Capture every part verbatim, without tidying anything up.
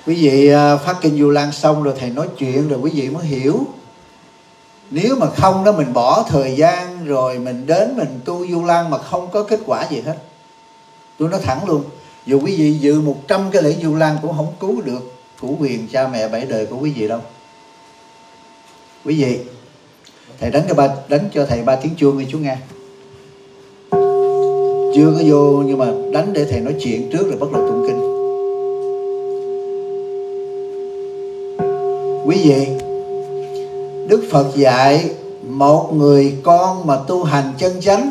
Quý vị phát kinh Vu Lan xong rồi thầy nói chuyện rồi quý vị mới hiểu. Nếu mà không đó, mình bỏ thời gian rồi mình đến mình tu Vu Lan mà không có kết quả gì hết. Tôi nói thẳng luôn, dù quý vị dự một trăm cái lễ Vu Lan cũng không cứu được cửu huyền cha mẹ bảy đời của quý vị đâu. Quý vị, thầy đánh cho ba đánh cho thầy ba tiếng chuông đi chú nghe. Chưa có vô nhưng mà đánh để thầy nói chuyện trước rồi bắt đầu tụng kinh. Quý vị, Đức Phật dạy một người con mà tu hành chân chánh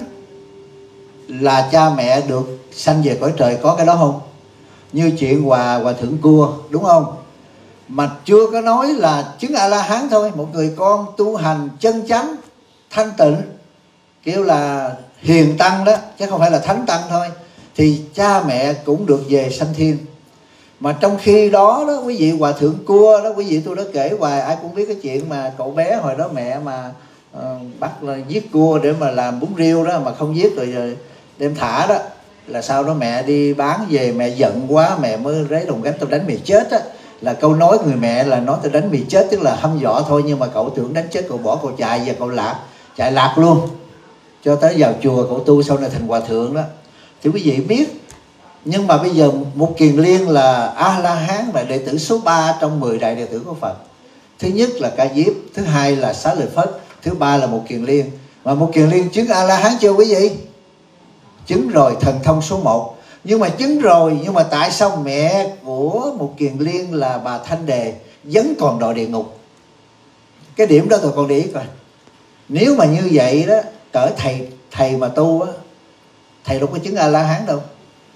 là cha mẹ được sanh về cõi trời, có cái đó không? Như chuyện Hòa Hòa Thượng Cua, đúng không? Mà chưa có nói là chứng A-la-hán thôi. Một người con tu hành chân chánh thanh tịnh, kêu là hiền tăng đó, chứ không phải là thánh tăng thôi, thì cha mẹ cũng được về sanh thiên. Mà trong khi đó đó quý vị, Hòa Thượng Cua đó, quý vị tôi đã kể hoài, ai cũng biết cái chuyện mà cậu bé hồi đó mẹ mà uh, bắt là giết cua để mà làm bún riêu đó, mà không giết rồi, rồi đem thả đó, là sau đó mẹ đi bán về, mẹ giận quá mẹ mới lấy đồng gánh tao đánh mày chết á. Là câu nói người mẹ là nói tao đánh mày chết, tức là hăm dọa thôi, nhưng mà cậu tưởng đánh chết cậu bỏ cậu chạy và cậu lạc, chạy lạc luôn cho tới vào chùa cậu tu, sau này thành hòa thượng đó. Thì quý vị biết. Nhưng mà bây giờ Mục Kiền Liên là A-la-hán, là đệ tử số ba trong mười đại đệ tử của Phật. Thứ nhất là Ca Diếp, thứ hai là Xá Lợi Phất, thứ ba là Mục Kiền Liên. Mà Mục Kiền Liên chứng A-la-hán chưa quý vị? Chứng rồi, thần thông số một. Nhưng mà chứng rồi, nhưng mà tại sao mẹ của Mục Kiền Liên là bà Thanh Đề vẫn còn đọa địa ngục? Cái điểm đó tôi còn để ý coi. Nếu mà như vậy đó, cỡ thầy thầy mà tu á, thầy đâu có chứng A-la-hán đâu.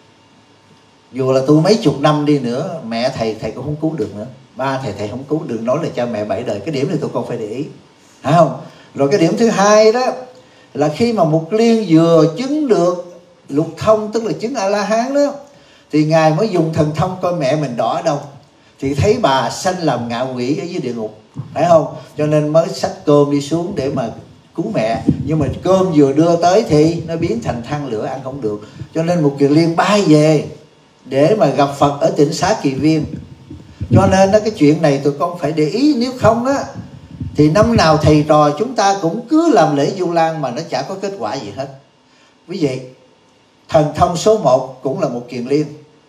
Dù là tu mấy chục năm đi nữa, mẹ thầy thầy cũng không cứu được nữa, ba thầy thầy không cứu được, nói là cha mẹ bảy đời. Cái điểm này tôi còn phải để ý, phải không? Rồi cái điểm thứ hai đó là khi mà Mục Liên vừa chứng được lục thông, tức là chứng A-la-hán đó, thì ngài mới dùng thần thông coi mẹ mình đỏ ở đâu, thì thấy bà sanh làm ngạ quỷ ở dưới địa ngục, phải không? Cho nên mới xách cơm đi xuống để mà cứu mẹ. Nhưng mà cơm vừa đưa tới thì nó biến thành than lửa, ăn không được. Cho nên Mục Kiền Liên bay về để mà gặp Phật ở tỉnh Xá Kỳ Viên. Cho nên đó, cái chuyện này tụi con phải để ý. Nếu không á thì năm nào thầy trò chúng ta cũng cứ làm lễ Vu Lan mà nó chả có kết quả gì hết. Quý vị, thần thông số một cũng là Mục Kiền Liên,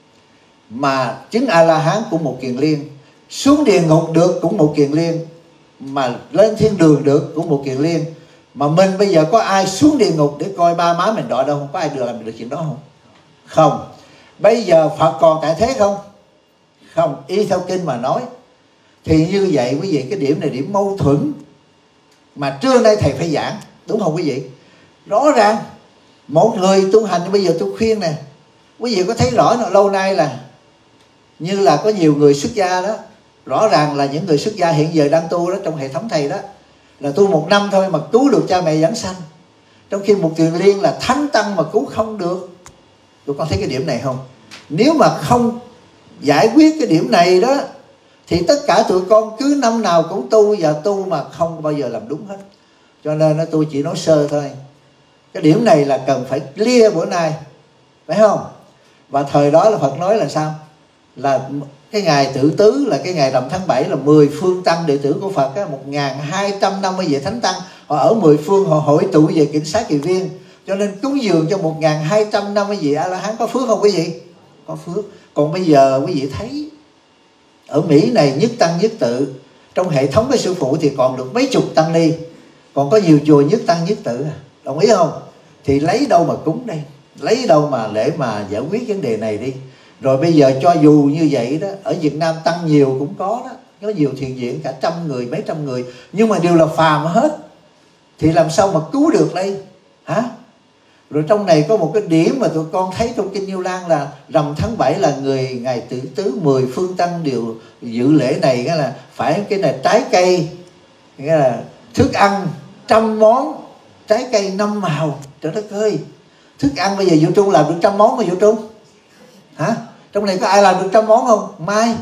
mà chứng A-la-hán cũng Mục Kiền Liên, xuống địa ngục được cũng Mục Kiền Liên, mà lên thiên đường được cũng Mục Kiền Liên. Mà mình bây giờ có ai xuống địa ngục để coi ba má mình đọa đâu không? Có ai được làm được chuyện đó không? Không. Bây giờ Phật còn tại thế không? Không. Y theo kinh mà nói thì như vậy quý vị, cái điểm này điểm mâu thuẫn mà trưa nay thầy phải giảng, đúng không quý vị? Rõ ràng một người tu hành, bây giờ tôi khuyên nè, quý vị có thấy rõ lâu nay là như là có nhiều người xuất gia đó, rõ ràng là những người xuất gia hiện giờ đang tu đó trong hệ thống thầy đó, là tu một năm thôi mà cứu được cha mẹ giảng sanh, trong khi Mục Kiền Liên là thánh tăng mà cứu không được. Tụi con thấy cái điểm này không? Nếu mà không giải quyết cái điểm này đó thì tất cả tụi con cứ năm nào cũng tu và tu mà không bao giờ làm đúng hết. Cho nên đó, tôi chỉ nói sơ thôi. Cái điểm này là cần phải clear bữa nay, phải không? Và thời đó là Phật nói là sao? Là cái ngày Tự Tứ, là cái ngày rằm tháng bảy, là mười phương tăng đệ tử của Phật á, một nghìn hai trăm năm mươi vị thánh tăng, họ ở mười phương họ hội tụ về cảnh Xá Kỳ Viên. Cho nên cúng dường cho một nghìn hai trăm năm mươi vị A-la-hán, có phước không quý vị? Có phước. Còn bây giờ quý vị thấy ở Mỹ này nhất tăng nhất tự, trong hệ thống cái sư phụ thì còn được mấy chục tăng ni, còn có nhiều chùa nhất tăng nhất tự, đồng ý không? Thì lấy đâu mà cúng đây? Lấy đâu mà để mà giải quyết vấn đề này đi? Rồi bây giờ cho dù như vậy đó, ở Việt Nam tăng nhiều cũng có đó, có nhiều thiền viện cả trăm người, mấy trăm người, nhưng mà đều là phàm hết, thì làm sao mà cứu được đây hả? Rồi trong này có một cái điểm mà tụi con thấy trong kinh Vu Lan là rằm tháng bảy là người ngày Tự Tứ, mười phương tăng đều dự lễ này, nghĩa là phải cái này trái cây, nghĩa là thức ăn trăm món, trái cây năm màu. Trời đất ơi, thức ăn bây giờ Vũ Trung làm được trăm món mà Vũ Trung hả? Trong này có ai làm được trăm món không? Mai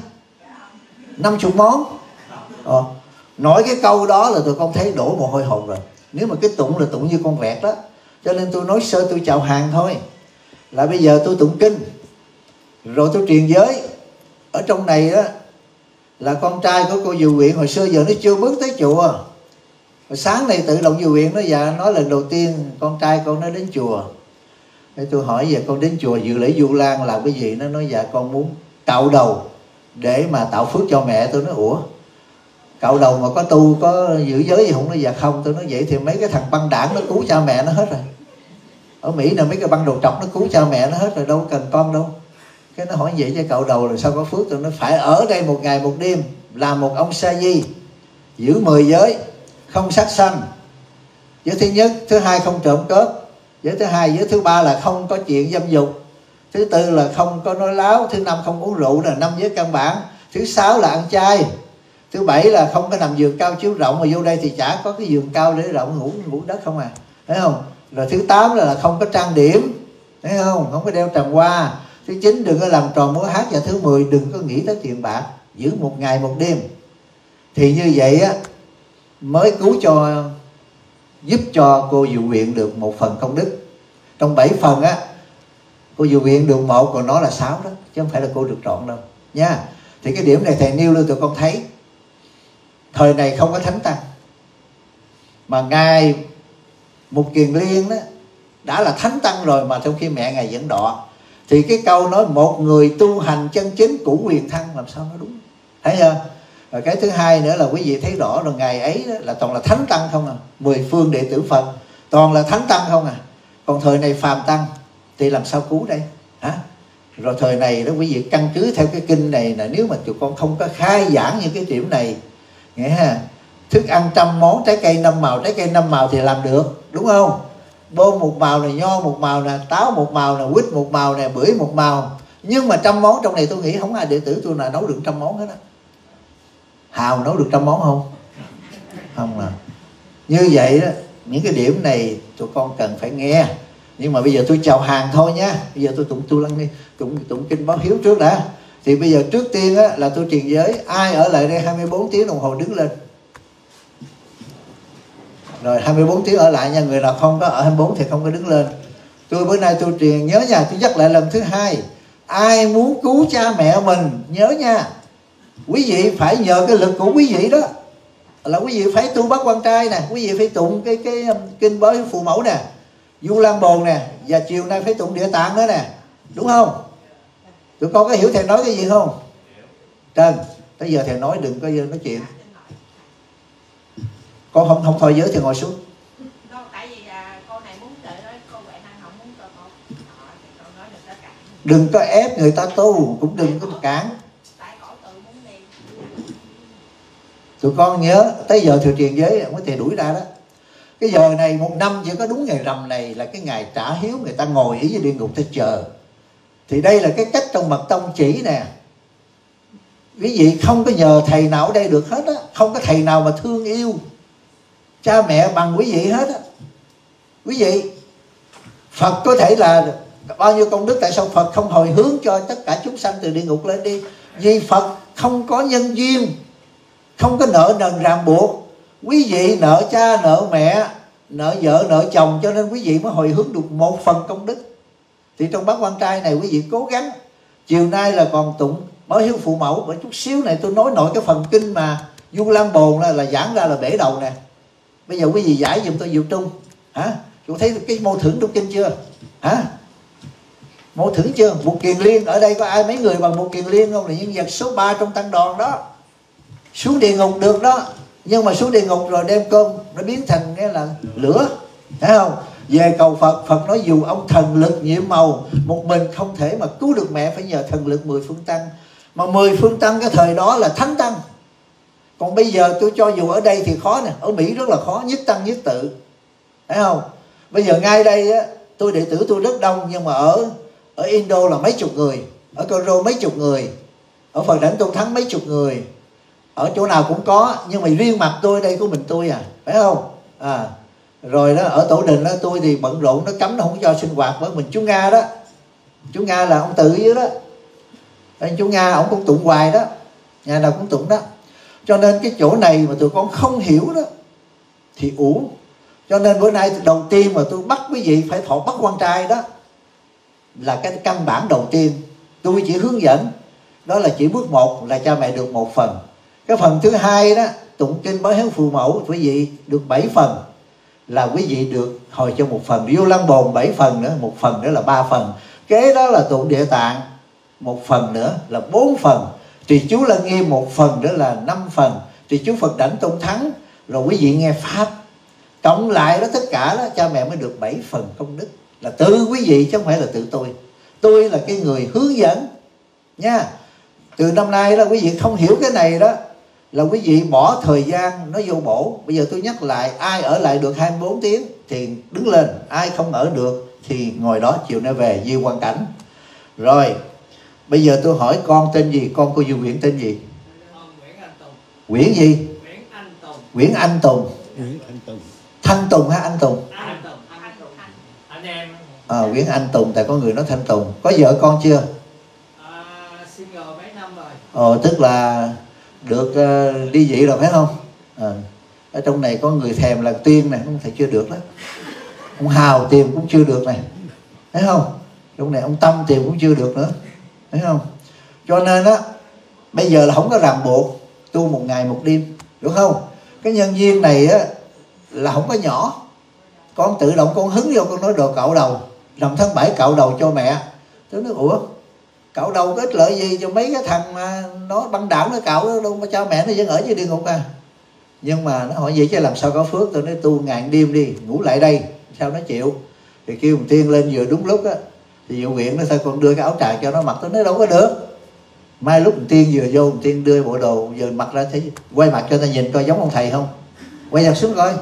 năm chục món. Ờ, nói cái câu đó là tụi con thấy đổ mồ hôi hột rồi. Nếu mà cái tụng là tụng như con vẹt đó. Cho nên tôi nói sơ, tôi chào hàng thôi. Là bây giờ tôi tụng kinh, rồi tôi truyền giới. Ở trong này đó là con trai của cô Diệu Quyện hồi xưa giờ nó chưa bước tới chùa. Rồi sáng nay tự động Diệu Quyện nó dạ nói lần đầu tiên con trai con nó đến chùa. Thế tôi hỏi về con đến chùa dự lễ Vu Lan làm cái gì? Nó nói dạ con muốn cạo đầu để mà tạo phước cho mẹ. Tôi nói ủa, cạo đầu mà có tu có giữ giới gì không? Nó dạ không. Tôi nói vậy thì mấy cái thằng băng đảng nó cứu cha mẹ nó hết rồi. Ở Mỹ là mấy cái băng đầu trọc nó cứu cha mẹ nó hết rồi, đâu cần con đâu. Cái nó hỏi vậy chứ cạo đầu rồi sao có phước? Tôi nói phải ở đây một ngày một đêm làm một ông sa di, giữ mười giới, không sát sanh. Giới thứ nhất, thứ hai không trộm cướp, giới thứ hai, giới thứ ba là không có chuyện dâm dục, thứ tư là không có nói láo, thứ năm không uống rượu là năm giới căn bản, thứ sáu là ăn chay, thứ bảy là không có nằm giường cao chiếu rộng, mà vô đây thì chả có cái giường cao để rộng, ngủ ngủ đất không à, thấy không? Rồi thứ tám là không có trang điểm, thấy không? Không có đeo tràng hoa. Thứ chín đừng có làm trò múa hát, và thứ mười đừng có nghĩ tới tiền bạc, giữ một ngày một đêm. Thì như vậy á mới cứu cho, giúp cho cô Diệu Quyện được một phần công đức. Trong bảy phần á, cô Diệu Quyện được một, còn nó là sáu đó, chứ không phải là cô được trọn đâu nha. Thì cái điểm này thầy nêu lên tụi con thấy thời này không có thánh tăng, mà ngài Mục Kiền Liên đó đã là thánh tăng rồi, mà trong khi mẹ ngài vẫn đọ. Thì cái câu nói một người tu hành chân chính cũng quyền thăng làm sao nó đúng, thấy chưa? Rồi cái thứ hai nữa là quý vị thấy rõ rồi, ngày ấy đó là toàn là thánh tăng không à, mười phương đệ tử Phật toàn là thánh tăng không à. Còn thời này phàm tăng thì làm sao cứu đây hả? Rồi thời này đó quý vị căn cứ theo cái kinh này là nếu mà tụi con không có khai giảng những cái điểm này, nghe ha, thức ăn trăm món, trái cây năm màu, trái cây năm màu thì làm được, đúng không? Bông một màu này, nho một màu nè, táo một màu nè, quýt một màu nè, bưởi một màu. Nhưng mà trăm món trong này tôi nghĩ không ai đệ tử tôi nào nấu được trăm món hết á. Hào nấu được trăm món không? Không à. Như vậy đó, những cái điểm này tụi con cần phải nghe. Nhưng mà bây giờ tôi chào hàng thôi nha. Bây giờ tôi tụng tu lăng đi, tụng tụng kinh báo hiếu trước đã. Thì bây giờ trước tiên á, là tôi truyền giới. Ai ở lại đây hai mươi bốn tiếng đồng hồ đứng lên. Rồi hai mươi bốn tiếng ở lại nha. Người nào không có ở hai mươi bốn thì không có đứng lên. Tôi bữa nay tôi truyền nhớ nha. Tôi nhắc lại lần thứ hai. Ai muốn cứu cha mẹ mình nhớ nha, quý vị phải nhờ cái lực của quý vị đó, là quý vị phải tu Bát Quan Trai nè, quý vị phải tụng cái cái kinh báo hiếu phụ mẫu nè, Vu Lan Bồn nè, và chiều nay phải tụng Địa Tạng nữa nè, đúng không? Tụi con có hiểu thầy nói cái gì không? Trần, tới giờ thầy nói đừng có nói chuyện. Con không không thôi giới thì ngồi xuống. Đừng có ép người ta tu, cũng đừng có cản. Tụi con nhớ tới giờ thừa truyền giới mới thầy đuổi ra đó. Cái giờ này một năm chỉ có đúng ngày rằm này là cái ngày trả hiếu, người ta ngồi ở dưới địa ngục để chờ. Thì đây là cái cách trong mật tông chỉ nè. Quý vị không có nhờ thầy nào ở đây được hết á, không có thầy nào mà thương yêu cha mẹ bằng quý vị hết á. Quý vị, Phật có thể là bao nhiêu công đức, tại sao Phật không hồi hướng cho tất cả chúng sanh từ địa ngục lên đi? Vì Phật không có nhân duyên, không có nợ nần ràng buộc. Quý vị nợ cha, nợ mẹ, nợ vợ, nợ chồng, cho nên quý vị mới hồi hướng được một phần công đức. Thì trong Bát Quan Trai này quý vị cố gắng. Chiều nay là còn tụng báo hiếu phụ mẫu. Bởi chút xíu này tôi nói nội cái phần kinh mà Vu Lan Bồn là, là giảng ra là bể đầu nè. Bây giờ quý vị giải giùm tôi Diệu Trung. Hả? Chú thấy cái mô thưởng trong kinh chưa? Hả? Mô thưởng chưa? Mục Kiền Liên ở đây có ai mấy người bằng Mục Kiền Liên không? Là nhân vật số ba trong tăng đoàn đó. Xuống địa ngục được đó, nhưng mà xuống địa ngục rồi đem cơm nó biến thành cái là lửa, thấy không? Về cầu Phật, Phật nói dù ông thần lực nhiệm màu, một mình không thể mà cứu được mẹ, phải nhờ thần lực mười phương tăng. Mà mười phương tăng cái thời đó là thánh tăng. Còn bây giờ tôi cho dù ở đây thì khó nè, ở Mỹ rất là khó, nhất tăng nhất tự, thấy không? Bây giờ ngay đây á, tôi đệ tử tôi rất đông, nhưng mà ở ở Indo là mấy chục người, ở Cairo mấy chục người, ở Phật Đảnh Tôn Thắng mấy chục người, ở chỗ nào cũng có. Nhưng mà riêng mặt tôi đây của mình tôi à, phải không? À, rồi đó ở Tổ Đình đó tôi thì bận rộn, nó cấm nó không cho sinh hoạt. Với mình chú Nga đó, chú Nga là ông tự dưới đó, anh chú Nga ông cũng tụng hoài đó, nhà nào cũng tụng đó. Cho nên cái chỗ này mà tụi con không hiểu đó thì uổng. Cho nên bữa nay đầu tiên mà tôi bắt quý vị phải thọ Bát Quan Trai đó, là cái căn bản đầu tiên. Tôi chỉ hướng dẫn, đó là chỉ bước một là cha mẹ được một phần. Cái phần thứ hai đó, tụng kinh báo hiếu phụ mẫu, quý vị được bảy phần, là quý vị được hồi cho một phần. Vô Lăng Bồn bảy phần nữa, một phần nữa là ba phần. Kế đó là tụng Địa Tạng, một phần nữa là bốn phần. Trì chú Lăng Nghiêm một phần nữa là năm phần. Trì chú Phật Đảnh Tôn Thắng, rồi quý vị nghe Pháp. Cộng lại đó tất cả đó cha mẹ mới được bảy phần công đức. Là tự quý vị chứ không phải là tự tôi. Tôi là cái người hướng dẫn nha. Từ năm nay đó quý vị không hiểu cái này đó, là quý vị bỏ thời gian nó vô bổ. Bây giờ tôi nhắc lại, ai ở lại được hai mươi bốn tiếng thì đứng lên, ai không ở được thì ngồi đó, chiều nay về Di Quan Cảnh. Rồi bây giờ tôi hỏi con tên gì? Con cô Duy Nguyễn tên gì? Nguyễn Anh Tùng. Nguyễn gì? Nguyễn Anh Tùng. Nguyễn Anh Tùng. Nguyễn Anh Tùng. Thanh Tùng hay Anh Tùng? Anh Tùng. Anh Tùng. Anh em. À, Nguyễn Anh Tùng, tại có người nói Thanh Tùng. Có vợ con chưa? À, single mấy năm rồi. Ồ, tức là được uh, ly dị rồi phải không? À, ở trong này có người thèm là Tiên này, không thể chưa được đó. Ông Hào tìm cũng chưa được này, thấy không? Trong này ông Tâm tìm cũng chưa được nữa, thấy không? Cho nên á, bây giờ là không có ràng buộc tu một ngày một đêm, đúng không? Cái nhân duyên này á là không có nhỏ. Con tự động con hứng vô, con nói đồ cạo đầu, rằm tháng bảy cạo đầu cho mẹ. Tôi nói ủa, cạo đầu có ích lợi gì cho mấy cái thằng mà nó băng đảng nó cạo đó, đâu mà cha mẹ nó vẫn ở dưới địa ngục à. Nhưng mà nó hỏi vậy chứ làm sao có phước. Tôi nói tu ngàn đêm đi, ngủ lại đây, sao nó chịu. Thì kêu một Tiên lên vừa đúng lúc á, thì vụ viện nó sao con đưa cái áo tràng cho nó mặc. Tôi nói đâu có được. Mai lúc một Tiên vừa vô, một Tiên đưa bộ đồ vừa mặc ra, thấy quay mặt cho ta nhìn coi giống ông thầy không. Quay mặt xuống coi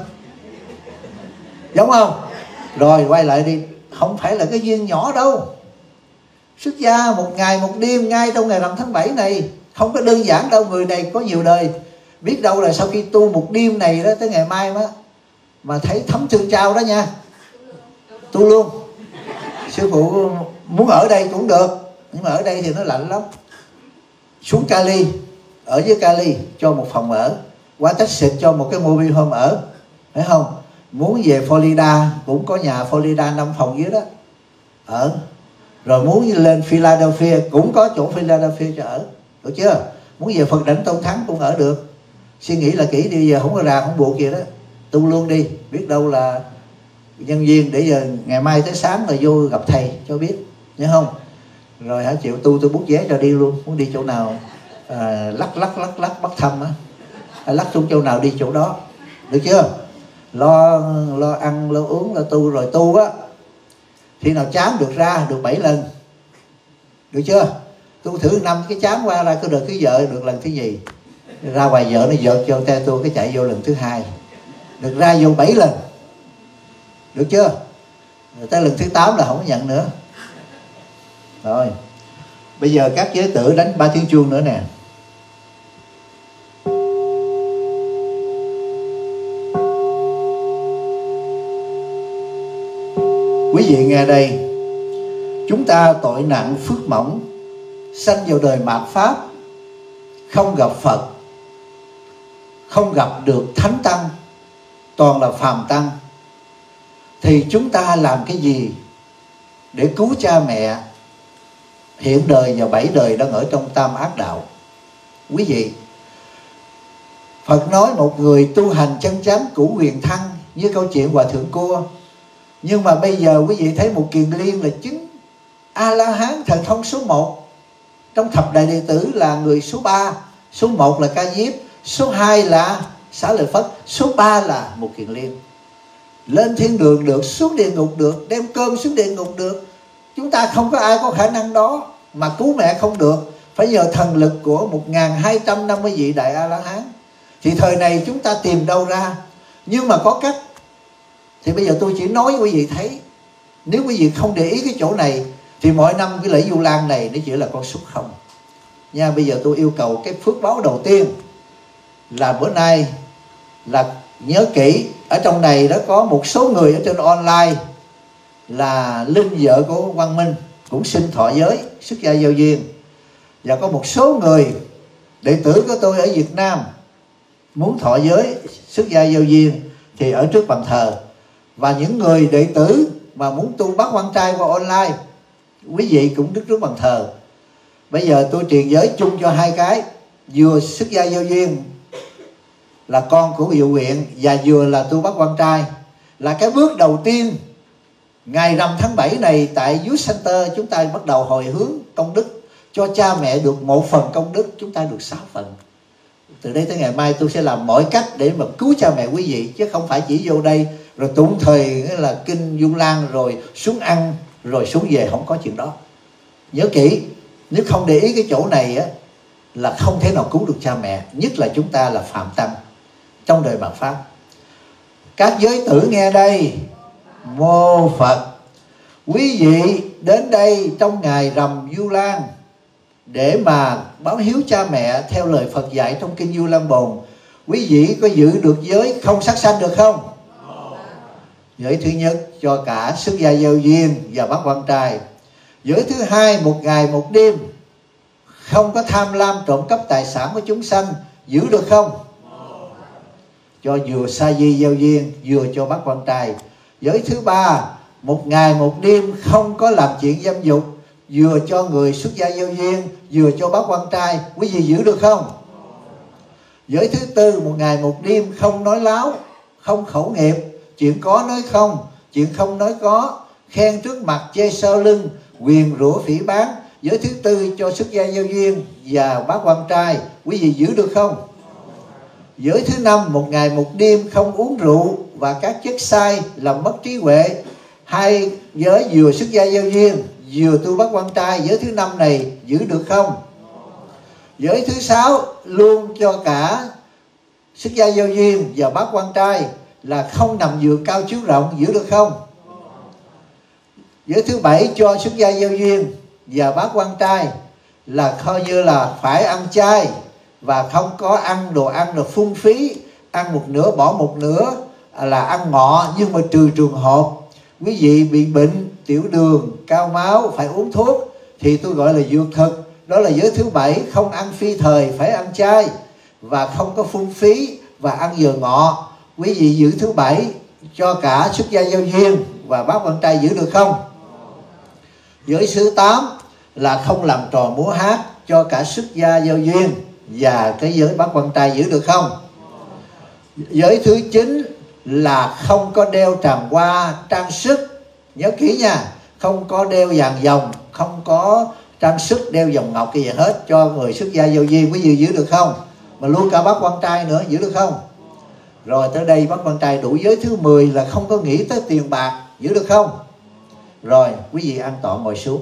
giống không, rồi quay lại đi. Không phải là cái duyên nhỏ đâu. Xuất gia một ngày một đêm ngay trong ngày rằm tháng bảy này không có đơn giản đâu. Người này có nhiều đời, biết đâu là sau khi tu một đêm này đó, tới ngày mai mà mà thấy thấm thương trao đó nha, tu luôn. Sư phụ muốn ở đây cũng được, nhưng mà ở đây thì nó lạnh lắm. Xuống Cali, ở với Cali cho một phòng ở, qua Texas cho một cái mobile home ở, phải không? Muốn về Florida cũng có nhà Florida năm phòng dưới đó ở. Rồi muốn lên Philadelphia cũng có chỗ Philadelphia cho ở, được chưa? Muốn về Phật Đảnh Tôn Thắng cũng ở được. Suy nghĩ là kỹ đi, giờ không có ràng không buộc gì đó, tu luôn đi. Biết đâu là nhân viên để giờ ngày mai tới sáng rồi vô gặp thầy cho biết, nhớ không? Rồi hả, chịu tu tôi bút vé cho đi luôn. Muốn đi chỗ nào à, lắc lắc lắc lắc bắt thăm á, à, lắc xuống chỗ nào đi chỗ đó, được chưa? Lo lo ăn lo uống lo tu. Rồi tu á, khi nào chán được ra được bảy lần, được chưa? Tu thử năm cái chán qua ra có được cái vợ được lần thứ gì, ra ngoài vợ nó vợ cho te tu cái chạy vô lần thứ hai, được ra vô bảy lần, được chưa? Rồi tới lần thứ tám là không có nhận nữa. Rồi bây giờ các giới tử đánh ba tiếng chuông nữa nè. Quý vị nghe đây, chúng ta tội nặng phước mỏng, sanh vào đời mạt Pháp, không gặp Phật, không gặp được Thánh Tăng, toàn là phàm tăng. Thì chúng ta làm cái gì để cứu cha mẹ hiện đời và bảy đời đang ở trong tam ác đạo? Quý vị, Phật nói một người tu hành chân chánh cửu huyền thăng, như câu chuyện Hòa Thượng Cua. Nhưng mà bây giờ quý vị thấy một kiền liên là chứng A-la-hán thần thông số một. Trong thập đại đệ tử là người số ba. Số một là Ca Diếp, số hai là Xá Lợi Phất, số ba là một kiền liên. Lên thiên đường được, xuống địa ngục được, đem cơm xuống địa ngục được. Chúng ta không có ai có khả năng đó. Mà cứu mẹ không được, phải nhờ thần lực của một nghìn hai trăm năm mươi vị đại A-la-hán. Thì thời này chúng ta tìm đâu ra? Nhưng mà có cách. Thì bây giờ tôi chỉ nói quý vị thấy, nếu quý vị không để ý cái chỗ này thì mỗi năm cái lễ Vu Lan này nó chỉ là con số không nha. Bây giờ tôi yêu cầu cái phước báo đầu tiên là bữa nay là nhớ kỹ, ở trong này đó có một số người ở trên online là Linh vợ của Quang Minh cũng xin thọ giới xuất gia giao duyên, và có một số người đệ tử của tôi ở Việt Nam muốn thọ giới xuất gia giao duyên thì ở trước bàn thờ. Và những người đệ tử mà muốn tu bác quan trai qua online, quý vị cũng đứng trước bàn thờ. Bây giờ tôi truyền giới chung cho hai cái. vừa xuất gia giao duyên là con của Diệu Nguyện và vừa là tu Bác Quan Trai, là cái bước đầu tiên. Ngày rằm tháng bảy này tại Youth Center chúng ta bắt đầu hồi hướng công đức cho cha mẹ được một phần công đức, chúng ta được sáu phần. Từ đây tới ngày mai tôi sẽ làm mọi cách để mà cứu cha mẹ quý vị, chứ không phải chỉ vô đây rồi tụng thời là kinh Dung Lan rồi xuống ăn rồi xuống về, không có chuyện đó. Nhớ kỹ, nếu không để ý cái chỗ này á là không thể nào cứu được cha mẹ, nhất là chúng ta là phạm tăng trong đời mạt Pháp. Các giới tử nghe đây, mô Phật. Quý vị đến đây trong ngày rằm Vu Lan để mà báo hiếu cha mẹ theo lời Phật dạy trong kinh Vu Lan Bồn. Quý vị có giữ được giới không sát sanh được không? Giới thứ nhất cho cả xuất gia giao duyên và Bác Quan Trai. Giới thứ hai một ngày một đêm không có tham lam trộm cắp tài sản của chúng sanh, giữ được không? Cho vừa sa di giao duyên, vừa cho Bác Quan Trai. Giới thứ ba một ngày một đêm không có làm chuyện dâm dục, vừa cho người xuất gia giao duyên, vừa cho Bác Quan Trai. Quý vị giữ được không? Giới thứ tư một ngày một đêm không nói láo, không khẩu nghiệp, chuyện có nói không, chuyện không nói có, khen trước mặt chê sau lưng, quyền rủa phỉ báng. Giới thứ tư cho xuất gia giao duyên và Bác Quan Trai. Quý vị giữ được không? Giới thứ năm một ngày một đêm không uống rượu và các chất sai làm mất trí huệ. Hai giới vừa xuất gia giao duyên vừa tu Bác Quan Trai, giới thứ năm này giữ được không? Giới thứ sáu luôn cho cả xuất gia giao duyên và Bác Quan Trai là không nằm giường cao chiếu rộng, giữ được không? Giới thứ bảy cho xuất gia giao duyên và Bác Quan Trai là coi như là phải ăn chay và không có ăn đồ ăn là phung phí, ăn một nửa bỏ một nửa là ăn ngọ. Nhưng mà trừ trường hợp quý vị bị bệnh tiểu đường, cao máu phải uống thuốc thì tôi gọi là dược thực. Đó là giới thứ bảy, không ăn phi thời, phải ăn chay và không có phung phí và ăn giờ ngọ. Quý vị giữ thứ bảy cho cả xuất gia giao duyên và Bác Quan Trai, giữ được không? Giới thứ tám là không làm trò múa hát cho cả xuất gia giao duyên và cái giới Bác Quan Trai, giữ được không? Giới thứ chín là không có đeo tràng hoa trang sức, nhớ kỹ nha, không có đeo vàng dòng, không có trang sức đeo vòng ngọc cái gì hết cho người xuất gia giao duyên. Quý vị giữ được không? Mà luôn cả Bác Quan Trai nữa, giữ được không? Rồi tới đây Bác Quan Trai đủ giới thứ mười là không có nghĩ tới tiền bạc, giữ được không? Rồi quý vị an tọa ngồi xuống.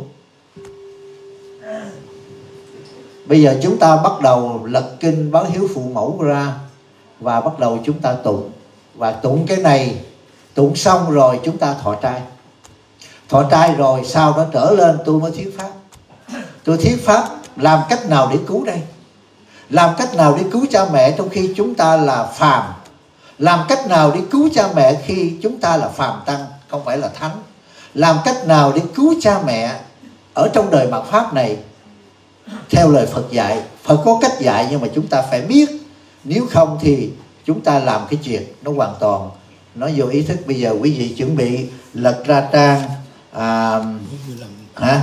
Bây giờ chúng ta bắt đầu lật kinh báo hiếu phụ mẫu ra và bắt đầu chúng ta tụng. Và tụng cái này, tụng xong rồi chúng ta thọ trai. Thọ trai rồi sau đó trở lên tôi mới thuyết pháp. Tôi thuyết pháp làm cách nào để cứu đây? Làm cách nào để cứu cha mẹ trong khi chúng ta là phàm? Làm cách nào để cứu cha mẹ khi chúng ta là phàm tăng, không phải là thánh? Làm cách nào để cứu cha mẹ ở trong đời mạt Pháp này theo lời Phật dạy? Phật có cách dạy nhưng mà chúng ta phải biết. Nếu không thì chúng ta làm cái chuyện nó hoàn toàn nó vô ý thức. Bây giờ quý vị chuẩn bị lật ra trang à, hả?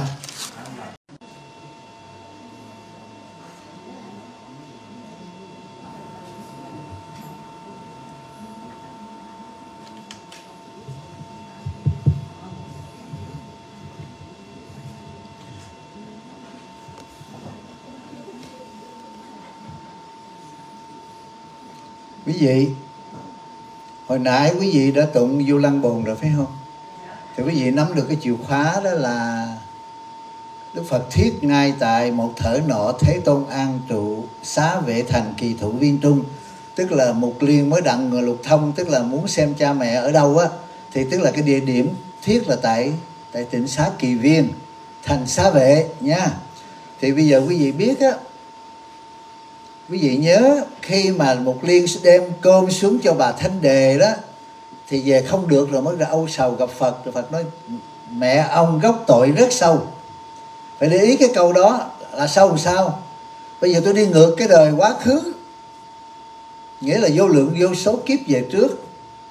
Quý vị, hồi nãy quý vị đã tụng Vu Lan Bồn rồi phải không? Thì quý vị nắm được cái chìa khóa đó là Đức Phật thuyết ngay tại một thở nọ Thế Tôn an trụ xá vệ thành kỳ thụ viên trung. Tức là một liên mới đặng người lục thông, tức là muốn xem cha mẹ ở đâu á, thì tức là cái địa điểm thuyết là tại tại tỉnh xá Kỳ Viên, thành xá vệ nha. Thì bây giờ quý vị biết á, quý vị nhớ khi mà một liên đem cơm xuống cho bà Thanh Đề đó thì về không được rồi mới ra âu sầu gặp Phật. Rồi Phật nói mẹ ông gốc tội rất sâu. Phải để ý cái câu đó là sâu làm sao? Bây giờ tôi đi ngược cái đời quá khứ, nghĩa là vô lượng vô số kiếp về trước.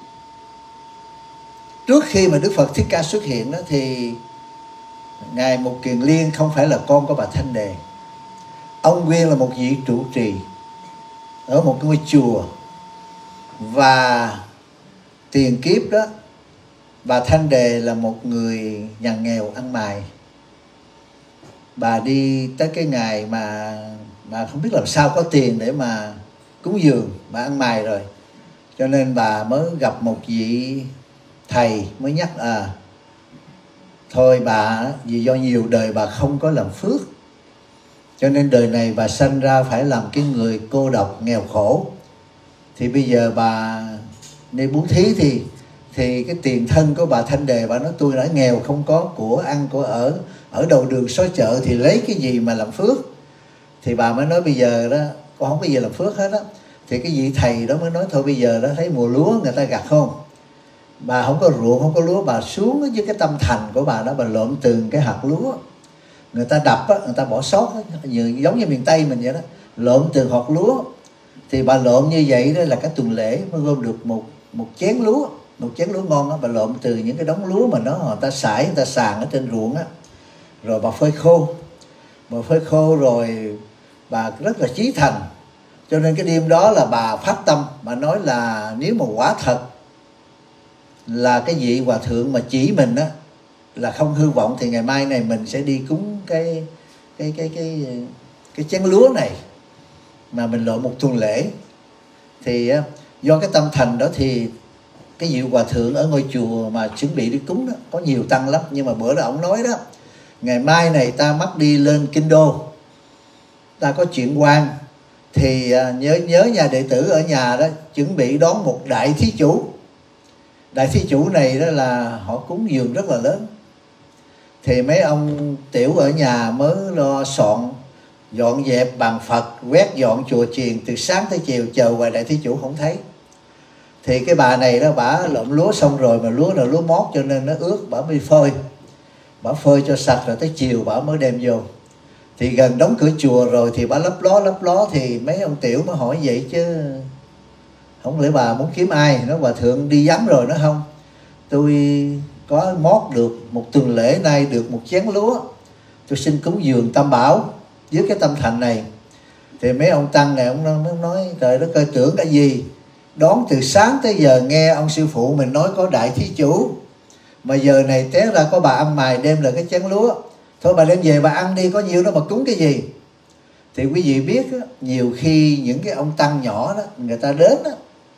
Trước khi mà Đức Phật Thích Ca xuất hiện đó thì Ngài Một Kiền Liên không phải là con của bà Thanh Đề. Ông Nguyên là một vị trụ trì. ở một ngôi chùa, và tiền kiếp đó bà Thanh Đề là một người nhà nghèo ăn mày. Bà đi tới cái ngày mà bà không biết làm sao có tiền để mà cúng dường, bà ăn mày rồi, cho nên bà mới gặp một vị thầy mới nhắc à thôi bà, vì do nhiều đời bà không có làm phước, cho nên đời này bà sanh ra phải làm cái người cô độc nghèo khổ. Thì bây giờ bà đi bố thí thì thì cái tiền thân của bà Thanh Đề, bà nói tôi đã nghèo không có của ăn của ở, ở đầu đường xó chợ thì lấy cái gì mà làm phước. Thì bà mới nói bây giờ đó con không có gì làm phước hết á. Thì cái vị thầy đó mới nói thôi bây giờ đó thấy mùa lúa người ta gặt không, bà không có ruộng không có lúa, bà xuống với cái tâm thành của bà đó, bà lượm từng cái hạt lúa người ta đập á, người ta bỏ sót á, giống như miền Tây mình vậy đó, lượm từng hạt lúa. Thì bà lượm như vậy đó là cái tuần lễ mới gom được một một chén lúa, một chén lúa ngon á. Bà lượm từ những cái đống lúa mà nó người ta sải, người ta sàn ở trên ruộng á, rồi bà phơi khô, bà phơi khô rồi bà rất là chí thành. Cho nên cái đêm đó là bà phát tâm, bà nói là nếu mà quả thật là cái vị hòa thượng mà chỉ mình á là không hư vọng, thì ngày mai này mình sẽ đi cúng cái cái cái cái cái chén lúa này mà mình lộn một tuần lễ. Thì do cái tâm thành đó thì cái vị hòa thượng ở ngôi chùa mà chuẩn bị đi cúng đó có nhiều tăng lắm. Nhưng mà bữa đó ông nói đó, ngày mai này ta mắc đi lên Kinh Đô, ta có chuyện quan, thì nhớ nhớ nhà đệ tử ở nhà đó chuẩn bị đón một đại thí chủ. Đại thí chủ này đó là họ cúng dường rất là lớn. Thì mấy ông tiểu ở nhà mới lo soạn dọn dẹp bàn Phật, quét dọn chùa chiền từ sáng tới chiều, chờ hoài đại thí chủ không thấy. Thì cái bà này đó, bả lộn lúa xong rồi mà lúa là lúa mót cho nên nó ướt, bả mới phơi, bả phơi cho sạch rồi tới chiều bả mới đem vô. Thì gần đóng cửa chùa rồi thì bả lấp ló lấp ló, thì mấy ông tiểu mới hỏi vậy chứ không lẽ bà muốn kiếm ai? Nó hòa thượng đi vắng rồi. Nó không, tôi có mót được một tuần lễ nay được một chén lúa, tôi xin cúng dường Tam Bảo với cái tâm thành này. Thì mấy ông tăng này ông nói, nói trời đất ơi, tưởng cái gì, đón từ sáng tới giờ nghe ông sư phụ mình nói có đại thí chủ, mà giờ này té ra có bà ăn mày đem lại cái chén lúa, thôi bà đem về bà ăn đi, có nhiều đó mà cúng cái gì. Thì quý vị biết đó, nhiều khi những cái ông tăng nhỏ đó người ta đến đó,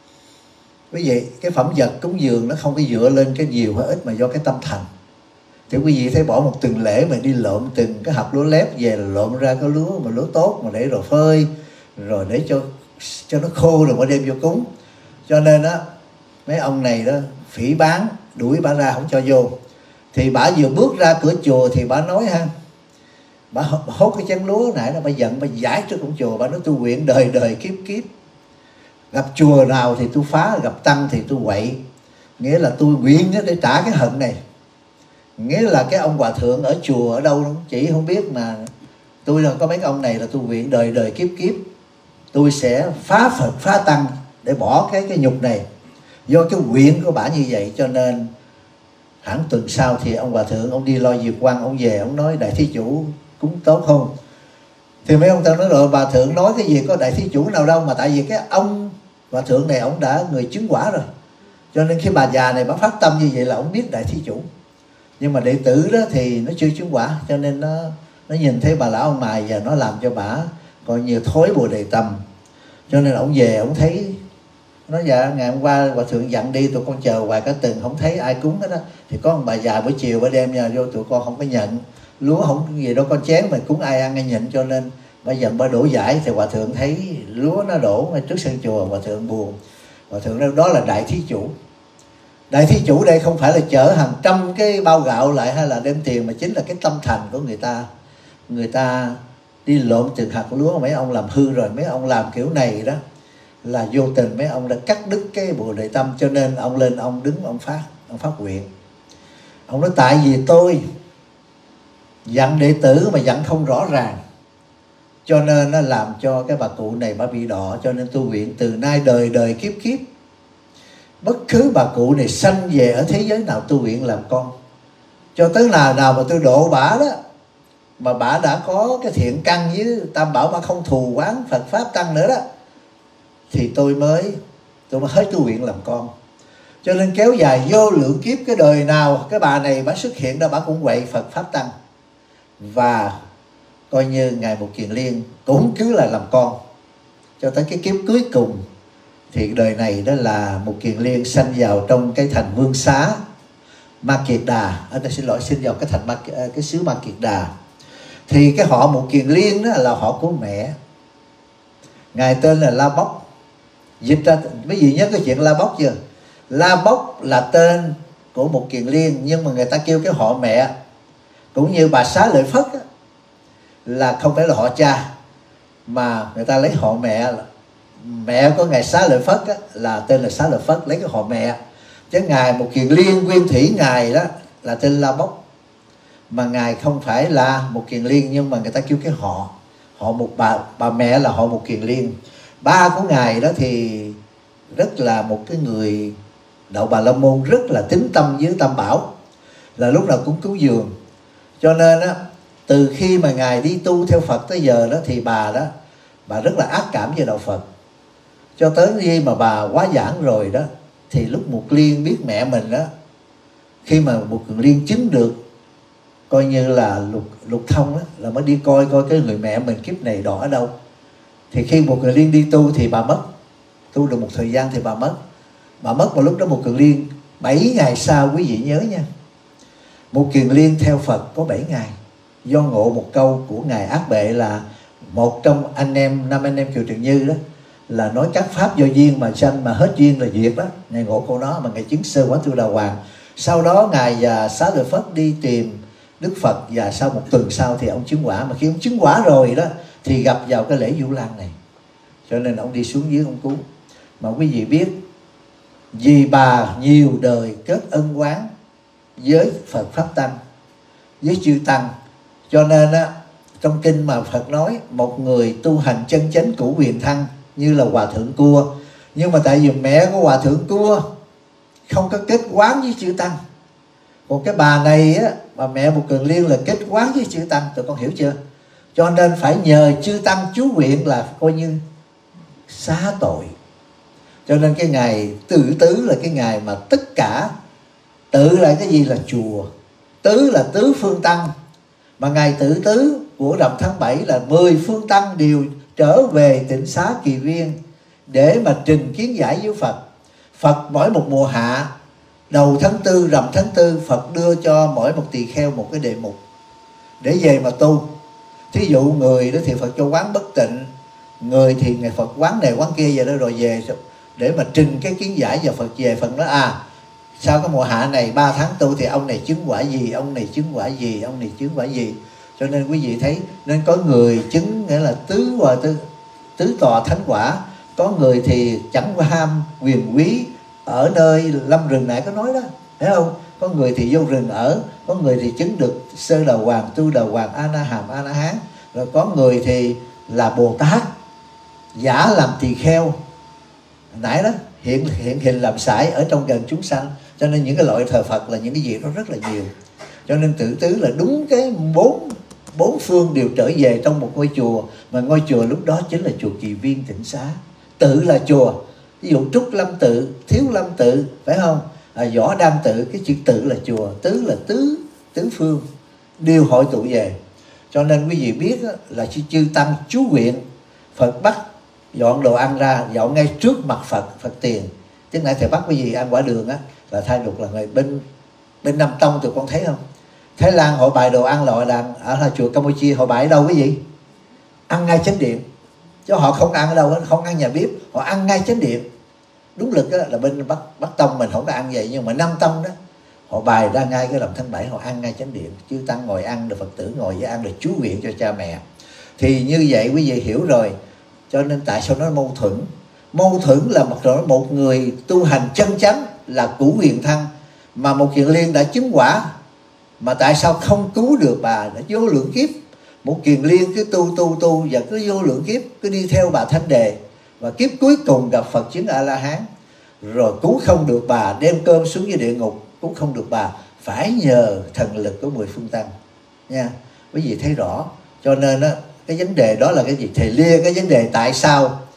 quý vị, cái phẩm vật cúng dường nó không có dựa lên cái nhiều hay ít mà do cái tâm thành. Thì quý vị thấy bỏ một tuần lễ mà đi lượm từng cái hạt lúa lép về, là lượm ra cái lúa mà lúa tốt mà để rồi phơi, rồi để cho cho nó khô rồi mới đem vô cúng. Cho nên á mấy ông này đó phỉ báng, đuổi bà ra không cho vô. Thì bà vừa bước ra cửa chùa thì bà nói ha, bà hốt cái chén lúa nãy đó, bà giận, bà giải trước cổng chùa, bà nói tôi nguyện đời đời kiếp kiếp gặp chùa nào thì tôi phá, gặp tăng thì tôi quậy, nghĩa là tôi nguyện để trả cái hận này. Nghĩa là cái ông hòa thượng ở chùa ở đâu chỉ không biết, mà tôi là có mấy cái ông này là tôi nguyện đời đời kiếp kiếp tôi sẽ phá Phật phá tăng để bỏ cái cái nhục này. Do cái nguyện của bà như vậy cho nên hẳn tuần sau thì ông hòa thượng ông đi lo diệt quan, ông về ông nói đại thí chủ cúng tốt không. Thì mấy ông ta nói rồi, bà thượng nói cái gì có đại thí chủ nào đâu, mà tại vì cái ông hòa thượng này ông đã người chứng quả rồi, cho nên khi bà già này bà phát tâm như vậy là ông biết đại thí chủ. Nhưng mà đệ tử đó thì nó chưa chứng quả, cho nên nó nó nhìn thấy bà lão ông mài và nó làm cho bà coi như thối bồ đề tâm. Cho nên ông về ông thấy nó dạ ngày hôm qua hòa thượng dặn đi, tụi con chờ hoài cả tuần không thấy ai cúng hết đó. Thì có một bà già buổi chiều bà đem nhà vô, tụi con không có nhận lúa, không gì đâu con chén mà cúng ai ăn ai nhịn, cho nên bà giận bà đổ giải. Thì hòa thượng thấy lúa nó đổ ngay trước sân chùa, hòa thượng buồn. Hòa thượng nói đó là đại thí chủ. Đại thí chủ đây không phải là chở hàng trăm cái bao gạo lại hay là đem tiền, mà chính là cái tâm thành của người ta. Người ta đi lộn từng hạt lúa, mấy ông làm hư rồi, mấy ông làm kiểu này đó là vô tình mấy ông đã cắt đứt cái bồ đề tâm. Cho nên ông lên ông đứng ông phát ông phát nguyện. Ông nói tại vì tôi dặn đệ tử mà dặn không rõ ràng, cho nên nó làm cho cái bà cụ này bà bị đọ. Cho nên tôi nguyện từ nay đời đời kiếp kiếp bất cứ bà cụ này sanh về ở thế giới nào tôi nguyện làm con, cho tới nào nào mà tôi độ bả đó, mà bả đã có cái thiện căn với Tam Bảo, bả không thù oán Phật Pháp Tăng nữa đó, thì tôi mới tôi mới hết tu nguyện làm con. Cho nên kéo dài vô lượng kiếp, cái đời nào cái bà này bà xuất hiện đó, bà cũng quậy Phật Pháp Tăng. Và coi như Ngài Một Kiền Liên cũng cứ là làm con. Cho tới cái kiếp cuối cùng thì đời này đó là Một Kiền Liên sanh vào trong cái thành Vương Xá Ma Kiệt Đà. Anh ta xin lỗi, sinh vào cái thành Ma, cái xứ Ma Kiệt Đà. Thì cái họ Một Kiền Liên đó là họ của mẹ. Ngài tên là La Bốc. Dịch ra mấy vị nhớ cái chuyện La Bốc chưa? La Bốc là tên của Một Kiền Liên, nhưng mà người ta kêu cái họ mẹ. Cũng như bà Xá Lợi Phất á, là không phải là họ cha, mà người ta lấy họ mẹ. Mẹ của Ngài Xá Lợi Phất á, là tên là Xá Lợi Phất, lấy cái họ mẹ. Chứ Ngài Một Kiền Liên nguyên thủy Ngài đó là tên La Bốc. Mà Ngài không phải là Một Kiền Liên, nhưng mà người ta kêu cái họ. Họ một bà, bà mẹ là họ Một Kiền Liên. Ba của Ngài đó thì rất là một cái người đạo Bà La Môn, rất là tín tâm với Tam Bảo, là lúc nào cũng cúng dường. Cho nên á, từ khi mà Ngài đi tu theo Phật tới giờ đó thì bà đó, bà rất là ác cảm với đạo Phật. Cho tới khi mà bà quá giảng rồi đó, thì lúc Một Liên biết mẹ mình đó, khi mà Một Kiền Liên chứng được coi như là lục, lục thông đó, là mới đi coi coi cái người mẹ mình kiếp này đỏ ở đâu. Thì khi Một Kiền Liên đi tu thì bà mất. Tu được một thời gian thì bà mất. Bà mất vào lúc đó Một Kiền Liên bảy ngày sau, quý vị nhớ nha. Một Kiền Liên theo Phật có bảy ngày. Do ngộ một câu của Ngài Ác Bệ, là một trong anh em, năm anh em Kiều Trần Như đó, là nói các pháp do duyên mà sanh, mà hết duyên là diệt đó. Ngài ngộ câu đó mà Ngài chứng sơ Quán Tu Đà Hoàng. Sau đó Ngài và Xá Lợi Phất đi tìm Đức Phật, và sau một tuần sau thì ông chứng quả. Mà khi ông chứng quả rồi đó thì gặp vào cái lễ Vu Lan này, cho nên ông đi xuống dưới ông cứu. Mà quý vị biết, vì bà nhiều đời kết ân oán với Phật Pháp Tăng, với chư Tăng, cho nên á, trong kinh mà Phật nói một người tu hành chân chánh cửu huyền thăng như là Hòa Thượng Cua. Nhưng mà tại vì mẹ của Hòa Thượng Cua không có kết quán với chư Tăng. Một cái bà này á, bà mẹ Một Kiền Liên là kết quán với chư Tăng, tụi con hiểu chưa? Cho nên phải nhờ chư Tăng chú nguyện là coi như xá tội. Cho nên cái ngày tự tứ là cái ngày mà tất cả, tự là cái gì? Là chùa. Tứ là tứ phương tăng. Mà ngày tự tứ của rằm tháng bảy là mười phương tăng đều trở về tịnh xá Kỳ Viên để mà trình kiến giải với Phật. Phật mỗi một mùa hạ, đầu tháng tư, rằm tháng tư, Phật đưa cho mỗi một tỳ kheo một cái đề mục để về mà tu. Thí dụ người đó thì Phật cho quán bất tịnh, người thì ngày Phật quán này quán kia vậy đó, rồi về để mà trình cái kiến giải. Và Phật về, Phật nói à, sau cái mùa hạ này ba tháng tu thì ông này chứng quả gì, ông này chứng quả gì, ông này chứng quả gì. Cho nên quý vị thấy, nên có người chứng nghĩa là tứ và tứ, tứ tòa thánh quả. Có người thì chẳng ham quyền quý ở nơi lâm rừng, nãy có nói đó, thấy không? Có người thì vô rừng ở, có người thì chứng được sơ đà hoàng, tu đà hoàng, a na hàm, a na hán. Rồi có người thì là Bồ Tát, giả làm tỳ kheo, nãy đó hiện hiện hình làm sải ở trong gần chúng sanh. Cho nên những cái loại thờ Phật là những cái gì đó rất là nhiều. Cho nên tự tứ là đúng cái bốn bốn phương đều trở về trong một ngôi chùa. Mà ngôi chùa lúc đó chính là chùa Kỳ Viên Tịnh Xá. Tự là chùa, ví dụ Trúc Lâm Tự, Thiếu Lâm Tự, phải không? À, Võ Đăng Tự, cái chữ tự là chùa, tứ là tứ tứ phương đều hội tụ về. Cho nên quý vị biết đó, là chư Tăng chú nguyện, Phật bắt dọn đồ ăn ra, dọn ngay trước mặt Phật, Phật tiền. Chứ nãy thầy bắt quý vị ăn quả đường á, là thay luật là người bên bên Nam Tông tụi con thấy không? Thái Lan họ bày đồ ăn là họ đang ở là chùa Campuchia, họ bày ở đâu quý vị? Ăn ngay chánh điện. Chứ họ không ăn ở đâu, không ăn nhà bếp, họ ăn ngay chánh điện. Đúng lực đó, là bên Bắc Bắc Tông mình không có ăn vậy, nhưng mà Nam Tông đó họ bày ra ngay cái rằm tháng bảy, họ ăn ngay chánh điện. Chư Tăng ngồi ăn, được Phật tử ngồi với ăn, được chú nguyện cho cha mẹ. Thì như vậy quý vị hiểu rồi. Cho nên tại sao nó mâu thuẫn? Mâu thuẫn là một, một người tu hành chân chánh là cửu huyền thăng, mà Một Kiền Liên đã chứng quả, mà tại sao không cứu được bà? Đã vô lượng kiếp Một Kiền Liên cứ tu tu tu và cứ vô lượng kiếp cứ đi theo bà Thanh Đề, và kiếp cuối cùng gặp Phật chứng A La Hán, rồi cứu không được bà, đem cơm xuống dưới địa ngục cũng không được bà, phải nhờ thần lực của mười phương tăng nha. Quý vị thấy rõ. Cho nên á, cái vấn đề đó là cái gì? Thầy lia cái vấn đề tại sao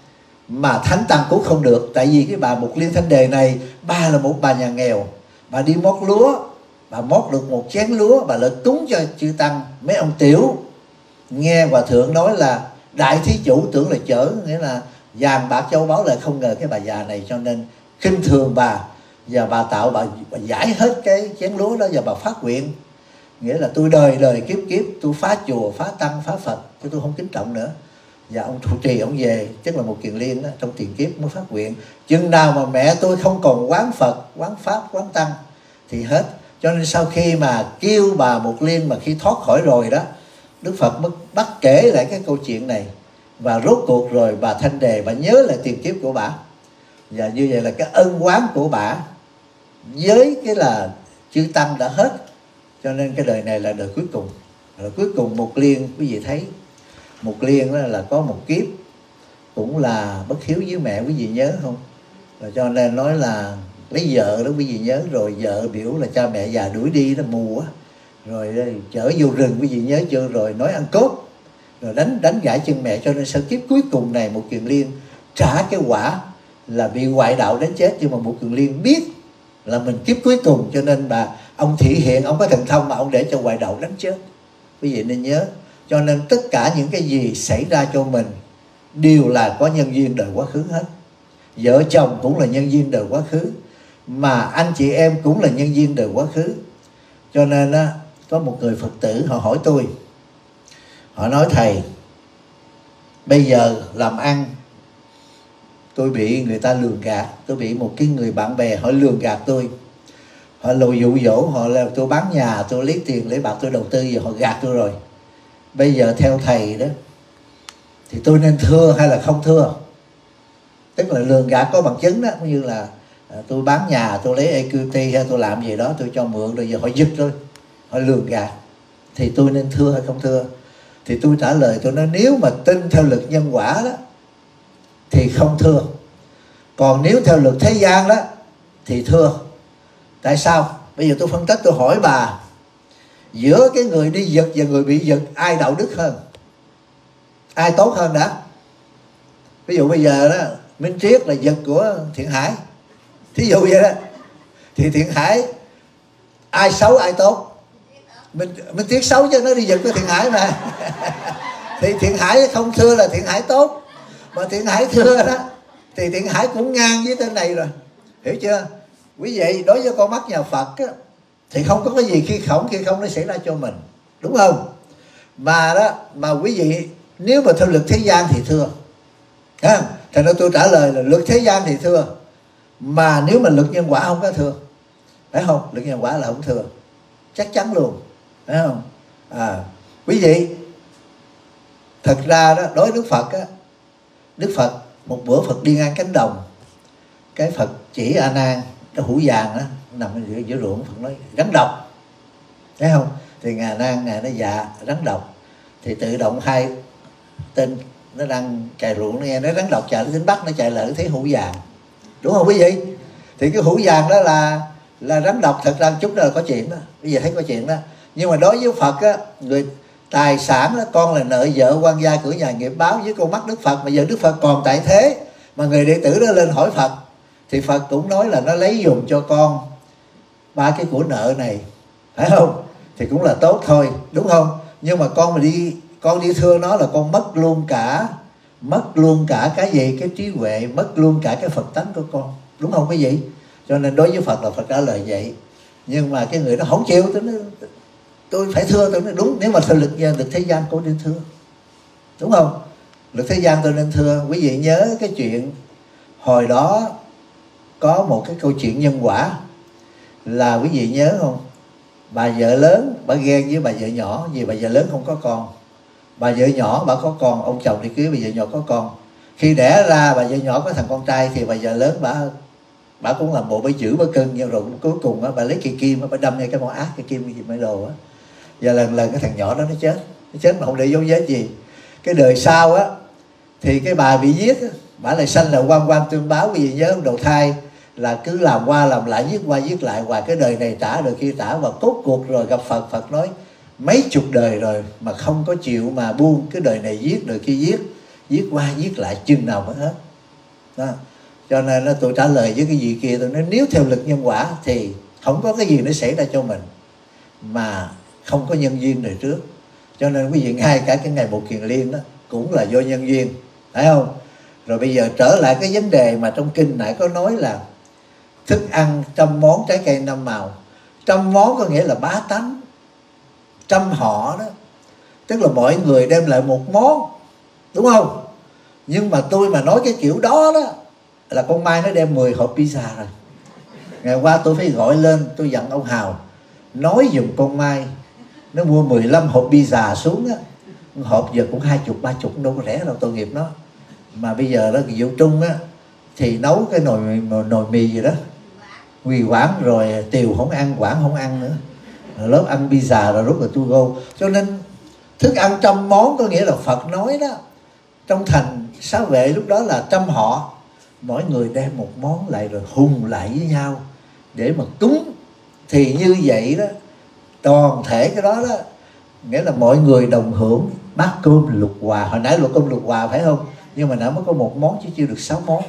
mà thánh tăng cũng không được. Tại vì cái bà Mục Liên Thanh Đề này, bà là một bà nhà nghèo, bà đi mót lúa, bà mót được một chén lúa, bà lại cúng cho chư tăng. Mấy ông tiểu nghe hòa thượng nói là đại thí chủ tưởng là chở, nghĩa là vàng bạc châu báu, lại không ngờ cái bà già này, cho nên khinh thường bà. Và bà tạo bà, bà giải hết cái chén lúa đó và bà phát nguyện, nghĩa là tôi đời đời kiếp kiếp tôi phá chùa, phá tăng, phá Phật, chứ tôi không kính trọng nữa. Và ông trụ trì ông về, tức là một kiền liên đó, trong tiền kiếp mới phát nguyện, chừng nào mà mẹ tôi không còn quán Phật, quán Pháp, quán Tăng thì hết. Cho nên sau khi mà kêu bà Mục Liên, mà khi thoát khỏi rồi đó, Đức Phật mới bắt kể lại cái câu chuyện này. Và rốt cuộc rồi bà Thanh Đề bà nhớ lại tiền kiếp của bà, và như vậy là cái ân oán của bà với cái là chư tăng đã hết. Cho nên cái đời này là đời cuối cùng. Rồi cuối cùng Mục Liên, quý vị thấy Mục Liên đó là có một kiếp cũng là bất hiếu với mẹ, quý vị nhớ không? Rồi cho nên nói là lấy vợ đó, quý vị nhớ rồi, vợ biểu là cha mẹ già đuổi đi, nó mù á, rồi chở vô rừng, quý vị nhớ chưa? Rồi nói ăn cốt, rồi đánh đánh gãy chân mẹ. Cho nên sau kiếp cuối cùng này một kiền liên trả cái quả là bị ngoại đạo đánh chết. Nhưng mà một kiền liên biết là mình kiếp cuối cùng, cho nên bà ông thị hiện, ông có thần thông mà ông để cho ngoại đạo đánh chết. Quý vị nên nhớ. Cho nên tất cả những cái gì xảy ra cho mình đều là có nhân duyên đời quá khứ hết. Vợ chồng cũng là nhân duyên đời quá khứ, mà anh chị em cũng là nhân duyên đời quá khứ. Cho nên á, có một người Phật tử họ hỏi tôi, họ nói thầy, bây giờ làm ăn tôi bị người ta lường gạt, tôi bị một cái người bạn bè họ lường gạt tôi, họ lùi dụ dỗ, họ là tôi bán nhà, tôi lấy tiền lấy bạc tôi đầu tư, giờ họ gạt tôi rồi. Bây giờ theo thầy đó thì tôi nên thưa hay là không thưa? Tức là lường gạt có bằng chứng đó, như là à, tôi bán nhà, tôi lấy equity hay tôi làm gì đó, tôi cho mượn rồi giờ họ giật rồi, họ lường gạt, thì tôi nên thưa hay không thưa? Thì tôi trả lời, tôi nói nếu mà tin theo luật nhân quả đó thì không thưa. Còn nếu theo luật thế gian đó thì thưa. Tại sao? Bây giờ tôi phân tích, tôi hỏi bà, giữa cái người đi giật và người bị giật, ai đạo đức hơn, ai tốt hơn đã? Ví dụ bây giờ đó, Minh Triết là giật của Thiện Hải, thí dụ vậy đó, thì Thiện Hải ai xấu ai tốt? Minh, Minh Triết xấu cho nó đi giật của Thiện Hải mà. Thì Thiện Hải không thưa là Thiện Hải tốt, mà Thiện Hải thưa đó thì Thiện Hải cũng ngang với tên này rồi, hiểu chưa? Quý vị, đối với con mắt nhà Phật á, thì không có cái gì khi khổng khi không nó xảy ra cho mình, đúng không? Mà đó, mà quý vị nếu mà theo luật thế gian thì thưa, à, thành ra tôi trả lời là luật thế gian thì thưa, mà nếu mà luật nhân quả không có thưa, phải không? Luật nhân quả là không thưa, chắc chắn luôn, phải không? À, quý vị, thật ra đó, đối với Đức Phật á, Đức Phật một bữa Phật đi ngang cánh đồng, cái Phật chỉ A Nan, cái hũ vàng đó nằm ở giữa, giữa ruộng, Phật nói rắn độc, thấy không? Thì ngài Nan ngài nói dạ rắn độc, thì tự động hai tên nó đang chạy ruộng, nó nghe nó rắn độc chạy đến Bắc, nó chạy lại nó thấy hũ vàng, đúng không quý vị? Thì cái hũ vàng đó là là rắn độc, thật ra chút đó là có chuyện đó, bây giờ thấy có chuyện đó. Nhưng mà đối với Phật á, người tài sản đó, con là nợ vợ, quan gia cửa nhà nghiệp báo, với con mắt Đức Phật. Mà giờ Đức Phật còn tại thế mà người đệ tử đó lên hỏi Phật, thì Phật cũng nói là nó lấy dùng cho con ba cái của nợ này, phải không? Thì cũng là tốt thôi, đúng không? Nhưng mà con mà đi con đi thưa nó là con mất luôn cả mất luôn cả cái gì? Cái trí huệ, mất luôn cả cái Phật tánh của con, đúng không quý vị? Cho nên đối với Phật là Phật trả lời vậy. Nhưng mà cái người đó không chịu, tôi nói tôi phải thưa, tôi nói đúng, nếu mà theo luật luật thế gian cô nên thưa, đúng không? Luật thế gian tôi nên thưa. Quý vị nhớ cái chuyện hồi đó có một cái câu chuyện nhân quả, là quý vị nhớ không? Bà vợ lớn bà ghen với bà vợ nhỏ vì bà vợ lớn không có con, bà vợ nhỏ bà có con, ông chồng thì cưới bà vợ nhỏ có con. Khi đẻ ra bà vợ nhỏ có thằng con trai thì bà vợ lớn bà bà cũng làm bộ bà giữ bà cưng, nhưng rồi cuối cùng á, bà lấy cây kim bà đâm ngay cái con ác, cây kim gì mấy đồ á, và lần lần cái thằng nhỏ đó nó chết, nó chết mà không để dấu vết gì. Cái đời sau á thì cái bà bị giết á, bà lại sanh là quan quan tương báo. Quý vị nhớ không? Đầu thai là cứ làm qua làm lại, giết qua giết lại hoài, cái đời này trả đời kia trả, và cốt cuộc rồi gặp Phật. Phật nói mấy chục đời rồi mà không có chịu mà buông, cái đời này giết đời kia giết, giết qua giết lại chừng nào mới hết. đó. Cho nên là tôi trả lời với cái gì kia, tôi nói nếu theo lực nhân quả thì không có cái gì nó xảy ra cho mình mà không có nhân duyên đời trước. Cho nên quý vị ngay cả cái ngày Một Kiền Liên đó cũng là do nhân duyên, phải không? Rồi bây giờ trở lại cái vấn đề mà trong kinh nãy có nói là thức ăn trăm món, trái cây năm màu. Trăm món có nghĩa là bá tánh, trăm họ đó, tức là mọi người đem lại một món, đúng không? Nhưng mà tôi mà nói cái kiểu đó đó là con Mai nó đem mười hộp pizza rồi. Ngày qua tôi phải gọi lên, tôi dặn ông Hào nói giùm con Mai nó mua mười lăm hộp pizza xuống á. Hộp giờ cũng hai chục ba chục, đâu có rẻ đâu, tội nghiệp nó. Mà bây giờ đó Diệu Trung á thì nấu cái nồi nồi mì gì đó Quỳ Quảng rồi Tiều không ăn, Quảng không ăn nữa, rồi lớp ăn pizza rồi rút rồi to go. Cho nên thức ăn trăm món có nghĩa là Phật nói đó, trong thành Xá Vệ lúc đó là trăm họ, mỗi người đem một món lại rồi hùng lại với nhau để mà cúng. Thì như vậy đó, toàn thể cái đó đó nghĩa là mọi người đồng hưởng bát cơm lục hòa. Hồi nãy lục cơm lục hòa phải không? Nhưng mà nãy mới có một món chứ chưa được sáu món.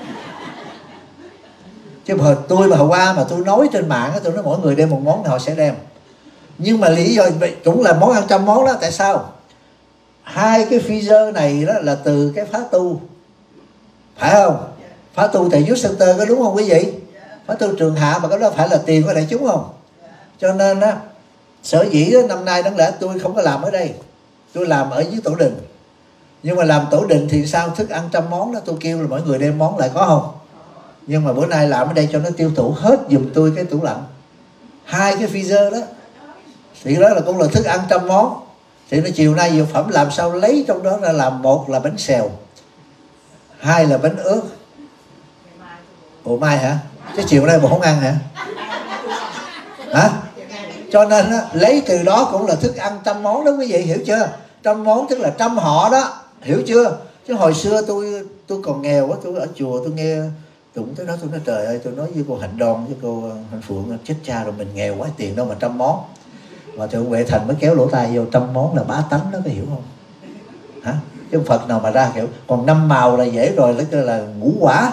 Chứ hồi tôi mà hồi qua mà tôi nói trên mạng tôi nói mỗi người đem một món thì họ sẽ đem. Nhưng mà lý do cũng là món ăn trăm món đó. Tại sao? Hai cái freezer này đó là từ cái phá tu, phải không? Phá tu thầy Youth Center có đúng không quý vị? Phá tu Trường Hạ mà cái đó phải là tiền của đại chúng không? Cho nên á, sở dĩ đó, năm nay đáng lẽ tôi không có làm ở đây, tôi làm ở dưới tổ đình. Nhưng mà làm tổ đình thì sao? Thức ăn trăm món đó tôi kêu là mọi người đem món lại, có không? Nhưng mà bữa nay làm ở đây cho nó tiêu thụ hết giùm tôi cái tủ lạnh, hai cái freezer đó, thì đó là cũng là thức ăn trăm món. Thì nó chiều nay dược phẩm làm sao lấy trong đó ra làm, một là bánh xèo, hai là bánh ướt. Ủa mai hả? Chứ chiều nay mà không ăn hả? Hả? Cho nên á, lấy từ đó cũng là thức ăn trăm món đó quý vị, hiểu chưa? Trăm món tức là trăm họ đó, hiểu chưa? Chứ hồi xưa tôi tôi còn nghèo quá, tôi ở chùa tôi nghe tụng tới đó tôi nói trời ơi, tôi nói với cô Hạnh Đoan với cô Hạnh Phượng, chết cha rồi, mình nghèo quá, tiền đâu mà trăm món. Mà Thượng Huệ Thành mới kéo lỗ tai vô, trăm món là bá tánh đó, có hiểu không? Hả? Chứ Phật nào mà ra kiểu còn năm màu là dễ rồi, đó là ngũ quả,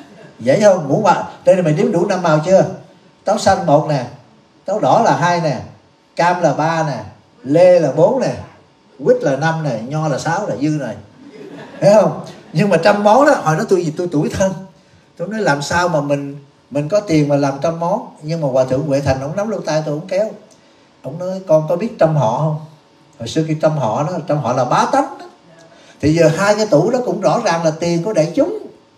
dễ không? Ngũ quả đây là mày đếm đủ năm màu chưa? Táo xanh một nè, táo đỏ là hai nè, cam là ba nè, lê là bốn nè, quýt là năm nè, nho là sáu là dư này, thấy không? Nhưng mà trăm món đó, hồi đó tôi tôi tuổi thân, tôi nói làm sao mà mình mình có tiền mà làm trăm món. Nhưng mà Hòa Thượng Huệ Thành ông nắm lỗ tay tôi, ông kéo, ông nói con có biết trăm họ không? Hồi xưa cái trăm họ đó, trăm họ là bá tánh đó. Thì giờ hai cái tủ đó cũng rõ ràng là tiền của đại chúng.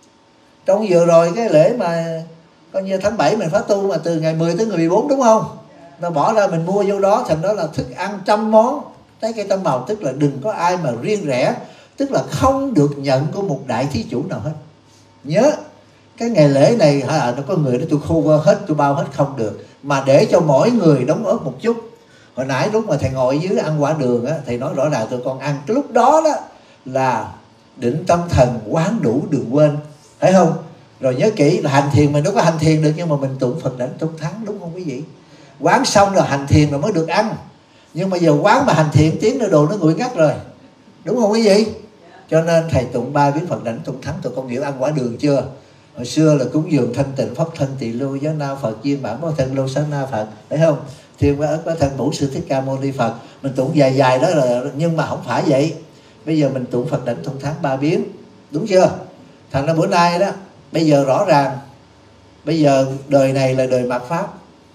Trong vừa rồi cái lễ mà coi như tháng bảy mình phát tu mà từ ngày mười tới ngày mười bốn đúng không? Nó bỏ ra mình mua vô đó, thành đó là thức ăn trăm món, trái cây trăm màu, tức là đừng có ai mà riêng rẽ, tức là không được nhận của một đại thí chủ nào hết. Nhớ cái ngày lễ này à, nó có người đó tôi cover hết, tôi bao hết, không được, mà để cho mỗi người đóng góp một chút. Hồi nãy lúc mà thầy ngồi dưới ăn quả đường á, thầy nói rõ ràng tụi con ăn cái lúc đó đó là định tâm thần quán đủ đừng quên, thấy không? Rồi nhớ kỹ là hành thiền mình đâu có hành thiền được, nhưng mà mình tụng Phật đảnh trong tháng, đúng không quý vị? Quán xong là hành thiền rồi mới được ăn. Nhưng mà giờ quán mà hành thiền tiếng nữa đồ nó nguội ngắt rồi, đúng không quý vị? Cho nên thầy tụng ba biến Phật đảnh trong tháng, tụi con hiểu ăn quả đường chưa? Hồi xưa là cúng dường thanh tịnh pháp thân tỳ lưu giá na Phật viên bản báo thân lô xá na Phật, thấy không? Thiên quá ức quá thân bổn sư Thích Ca Mâu Ni Phật, mình tụng dài dài đó là, nhưng mà không phải vậy. Bây giờ mình tụng Phật đảnh thông tháng ba biến, đúng chưa? Thành ra bữa nay đó, bây giờ rõ ràng, bây giờ đời này là đời mạt pháp,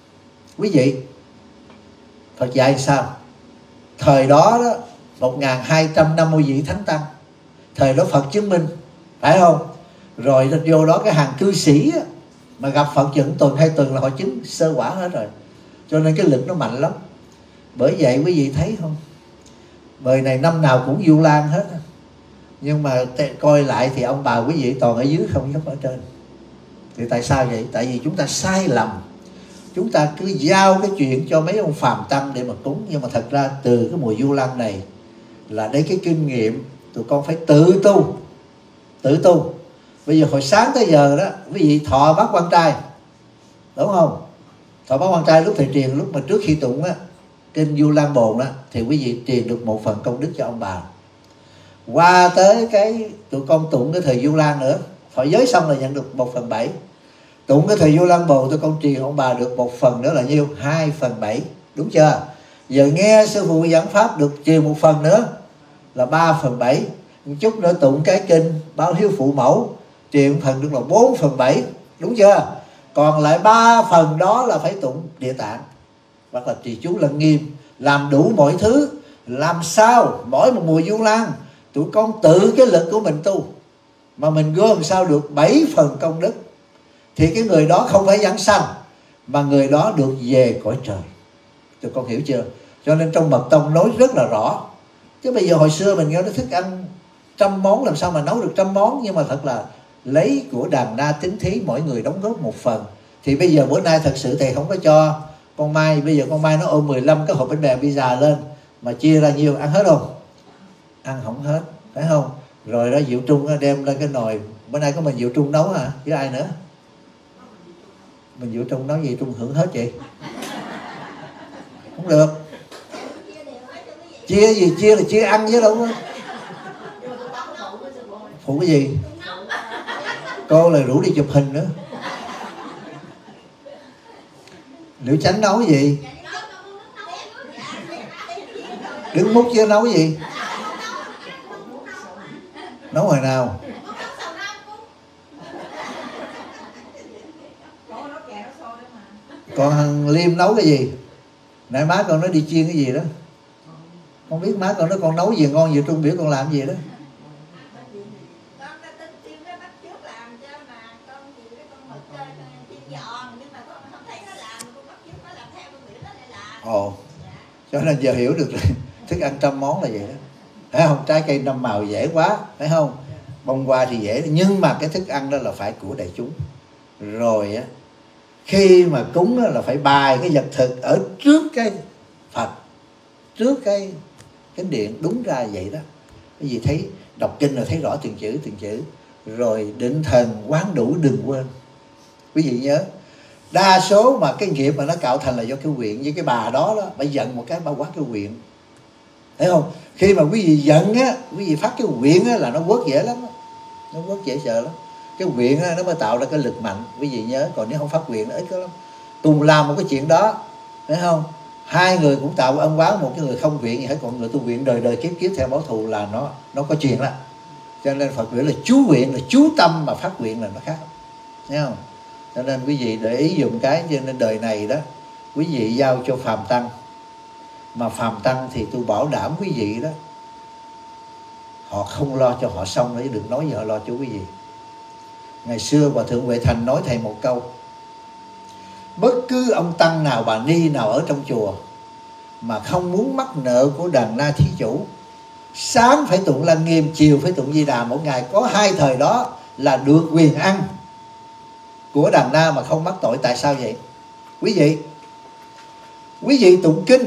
quý vị. Phật dạy sao? Thời đó đó một nghìn hai trăm năm mươi vị thánh tăng, thời đó Phật chứng minh, phải không? Rồi vô đó cái hàng cư sĩ á, mà gặp Phật chừng tuần hai tuần là họ chứng sơ quả hết rồi. Cho nên cái lực nó mạnh lắm. Bởi vậy quý vị thấy không, đời này năm nào cũng Du Lan hết. Nhưng mà coi lại thì ông bà quý vị toàn ở dưới không dám ở trên. Thì tại sao vậy? Tại vì chúng ta sai lầm, chúng ta cứ giao cái chuyện cho mấy ông phàm tăng để mà cúng. Nhưng mà thật ra từ cái mùa Du Lan này là đây cái kinh nghiệm tụi con phải tự tu, tự tu. Bây giờ hồi sáng tới giờ đó quý vị thọ bát quan trai, đúng không? Thọ bát quan trai lúc thầy truyền, lúc mà trước khi tụng á kinh Du Lan Bồn á, thì quý vị truyền được một phần công đức cho ông bà. Qua tới cái tụi con tụng cái thời Du Lan nữa, thọ giới xong là nhận được một phần bảy. Tụng cái thời Vô Lăng Bồ tôi con truyền ông bà được một phần nữa là nhiêu? Hai phần bảy, đúng chưa? Giờ nghe sư phụ giảng pháp được truyền một phần nữa là ba phần bảy. Một chút nữa tụng cái kinh Báo Hiếu Phụ Mẫu truyền phần được là bốn phần bảy, đúng chưa? Còn lại ba phần đó là phải tụng Địa Tạng hoặc là trì chú Lăng Nghiêm, làm đủ mọi thứ. Làm sao mỗi một mùa Du Lan tụi con tự cái lực của mình tu mà mình gom sao được bảy phần công đức, thì cái người đó không phải giảng sanh mà người đó được về cõi trời. Tụi con hiểu chưa? Cho nên trong Mật Tông nói rất là rõ. Chứ bây giờ hồi xưa mình nghe nói thức ăn trăm món, làm sao mà nấu được trăm món. Nhưng mà thật là lấy của đàn na tín thí, mỗi người đóng góp một phần. Thì bây giờ bữa nay thật sự thầy không có cho con Mai. Bây giờ con Mai nó ôm mười lăm cái hộp bánh bèo pizza lên, mà chia ra nhiêu ăn hết không? Ăn không hết, phải không? Rồi đó Diệu Trung đem lên cái nồi. Bữa nay có mình Diệu Trung nấu hả? Với ai nữa? Mình Diệu Trung nấu gì Trung hưởng hết vậy? Không được. Chia gì? Chia là chia ăn chứ đâu có. Phụ cái gì? Cô là rủ đi chụp hình nữa. Liễu Chánh nấu cái gì? Đứng múc chứ nấu cái gì? Nấu hồi nào? Còn Liêm nấu cái gì? Nãy má con nói đi chiên cái gì đó. Con biết má con nói con nấu gì ngon vậy, Trung biểu con làm gì đó. Ồ, cho nên giờ hiểu được thức ăn trăm món là vậy đó. Phải không? Trái cây năm màu dễ quá, phải không? Bông hoa thì dễ, nhưng mà cái thức ăn đó là phải của đại chúng. Rồi á, khi mà cúng là phải bài cái vật thực ở trước cái Phật, trước cái cái điện, đúng ra vậy đó. Cái gì thấy đọc kinh là thấy rõ từng chữ từng chữ. Rồi định thần quán đủ đừng quên. Quý vị nhớ, đa số mà cái nghiệp mà nó cạo thành là do cái nguyện. Như cái bà đó đó, bà giận một cái bà quát cái nguyện, thấy không? Khi mà quý vị giận á, quý vị phát cái nguyện á là nó quất dễ lắm đó. Nó quất dễ sợ lắm. Cái nguyện á nó mới tạo ra cái lực mạnh, quý vị nhớ. Còn nếu không phát nguyện nó ít lắm. Cùng làm một cái chuyện đó, thấy không? Hai người cũng tạo ân oán, một cái người không nguyện gì hết, còn người tu nguyện đời đời kiếp kiếp theo báo thù là nó nó có chuyện đó. Cho nên Phật nguyện là chú nguyện, là chú tâm, mà phát nguyện là nó khác, thấy không? Cho nên quý vị để ý dùng cái. Cho nên đời này đó quý vị giao cho phàm tăng, mà phàm tăng thì tôi bảo đảm quý vị đó, họ không lo cho họ xong nữa, đừng nói gì họ lo cho quý vị. Ngày xưa Hòa Thượng Huệ Thành nói thầy một câu: bất cứ ông tăng nào, bà ni nào ở trong chùa mà không muốn mắc nợ của đàn na thí chủ, sáng phải tụng Lăng Nghiêm, chiều phải tụng Di Đà, mỗi ngày có hai thời đó là được quyền ăn của đàn na mà không mắc tội. Tại sao vậy? Quý vị Quý vị tụng kinh,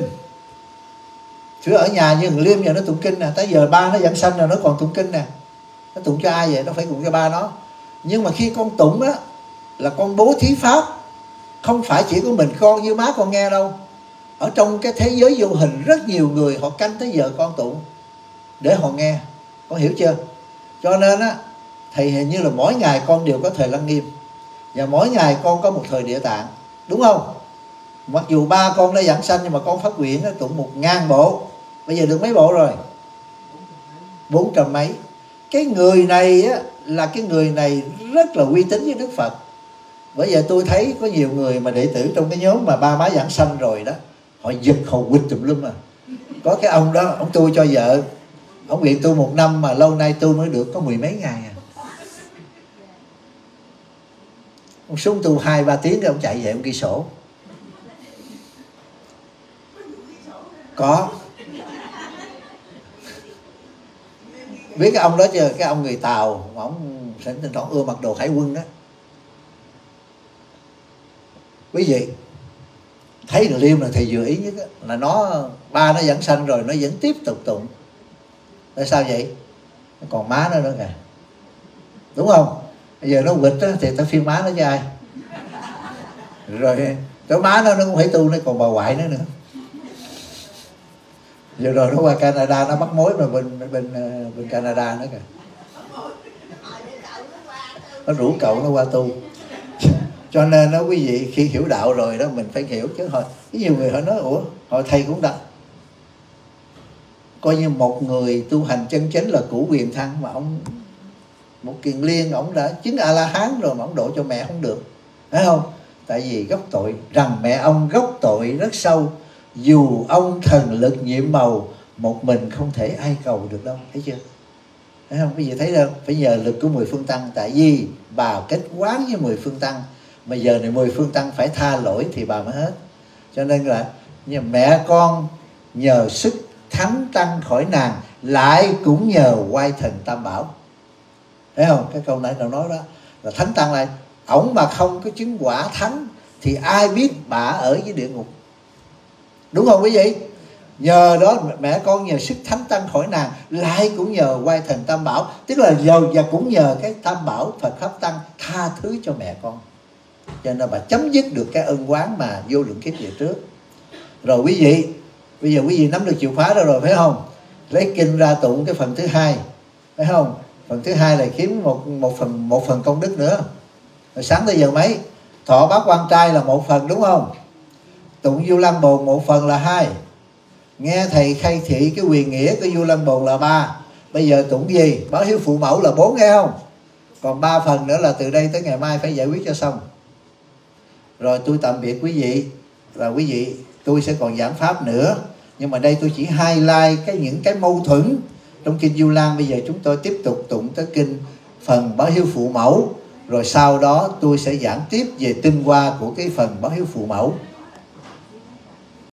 chứ ở nhà như thằng Liêm giờ nó tụng kinh nè, tới giờ ba nó giảng sanh rồi nó còn tụng kinh nè. Nó tụng cho ai vậy? Nó phải tụng cho ba nó. Nhưng mà khi con tụng á là con bố thí pháp, không phải chỉ có mình con như má con nghe đâu. Ở trong cái thế giới vô hình rất nhiều người họ canh tới giờ con tụng để họ nghe. Con hiểu chưa? Cho nên á, thầy hình như là mỗi ngày con đều có thời Lăng Nghiêm, và mỗi ngày con có một thời Địa Tạng, đúng không? Mặc dù ba con đã giảng sanh nhưng mà con phát nguyện tụng một ngàn bộ. Bây giờ được mấy bộ rồi? Bốn trăm mấy. Cái người này á, là cái người này rất là uy tín với Đức Phật. Bởi giờ tôi thấy có nhiều người mà đệ tử trong cái nhóm mà ba má giảng sanh rồi đó, họ giật họ quýt tùm lum à. Có cái ông đó, ông tu cho vợ, ông nguyện tu một năm mà lâu nay tu mới được có mười mấy ngày à. Ông xuống tu hai ba tiếng rồi ông chạy về ông ghi sổ. Có. Biết cái ông đó chưa? Cái ông người Tàu, ông thỉnh thoảng ưa mặc đồ hải quân đó. Quý vị thấy được Liêm là thầy vừa ý nhất đó, là nó ba nó giảng sanh rồi nó vẫn tiếp tục tụng. Tại sao vậy? Còn má nó nữa kìa, đúng không? Bây giờ nó quỵt đó, thì ta phiên má nó cho ai? Rồi cái má nó nó cũng phải tu, nó còn bà ngoại nữa nữa. Giờ rồi nó qua Canada nó bắt mối mà bên bên bên Canada nữa kìa. nó rủ cậu nó qua tu. Cho nên đó quý vị, khi hiểu đạo rồi đó mình phải hiểu chứ. Hồi nhiều người họ nói ủa hồi thầy cũng đã coi như một người tu hành chân chính là cửu quyền thăng, mà ông một kiền liên ông đã chứng A La Hán rồi mà ông độ cho mẹ không được, phải không? Tại vì gốc tội rằng mẹ ông gốc tội rất sâu, dù ông thần lực nhiệm màu, một mình không thể ai cầu được đâu, thấy chưa? Thấy không? Quý vị thấy đâu? Phải nhờ lực của mười phương tăng. Tại vì bà kết quán với mười phương tăng, mà giờ này mười phương tăng phải tha lỗi thì bà mới hết. Cho nên là mẹ con nhờ sức thắng tăng khỏi nàng, lại cũng nhờ oai thần Tam Bảo. Thấy không? Cái câu nãy nào nói đó là thánh tăng này, ổng mà không có chứng quả thánh thì ai biết bà ở dưới địa ngục, đúng không quý vị? Nhờ đó mẹ con nhờ sức thánh tăng khỏi nàng, lại cũng nhờ oai thần Tam Bảo, tức là giàu và cũng nhờ cái Tam Bảo Phật Pháp Tăng tha thứ cho mẹ con. Cho nên bà chấm dứt được cái ân oán mà vô lượng kiếp về trước. Rồi quý vị, bây giờ quý vị nắm được chìa khóa đó rồi phải không? Lấy kinh ra tụng cái phần thứ hai, phải không? Phần thứ hai là kiếm một một phần một phần công đức nữa. Rồi sáng tới giờ mấy? Thọ bát quan trai là một phần đúng không? Tụng Du Lăng Bồn một phần là hai. Nghe thầy khai thị cái quyền nghĩa của Du Lăng Bồn là ba. Bây giờ tụng gì? Báo hiếu phụ mẫu là bốn, nghe không? Còn ba phần nữa là từ đây tới ngày mai phải giải quyết cho xong. Rồi tôi tạm biệt quý vị. Và quý vị, tôi sẽ còn giảng pháp nữa, nhưng mà đây tôi chỉ highlight cái những cái mâu thuẫn trong kinh Du Lan. Bây giờ chúng tôi tiếp tục tụng tới kinh phần báo hiếu phụ mẫu, rồi sau đó tôi sẽ giảng tiếp về tinh hoa của cái phần báo hiếu phụ mẫu.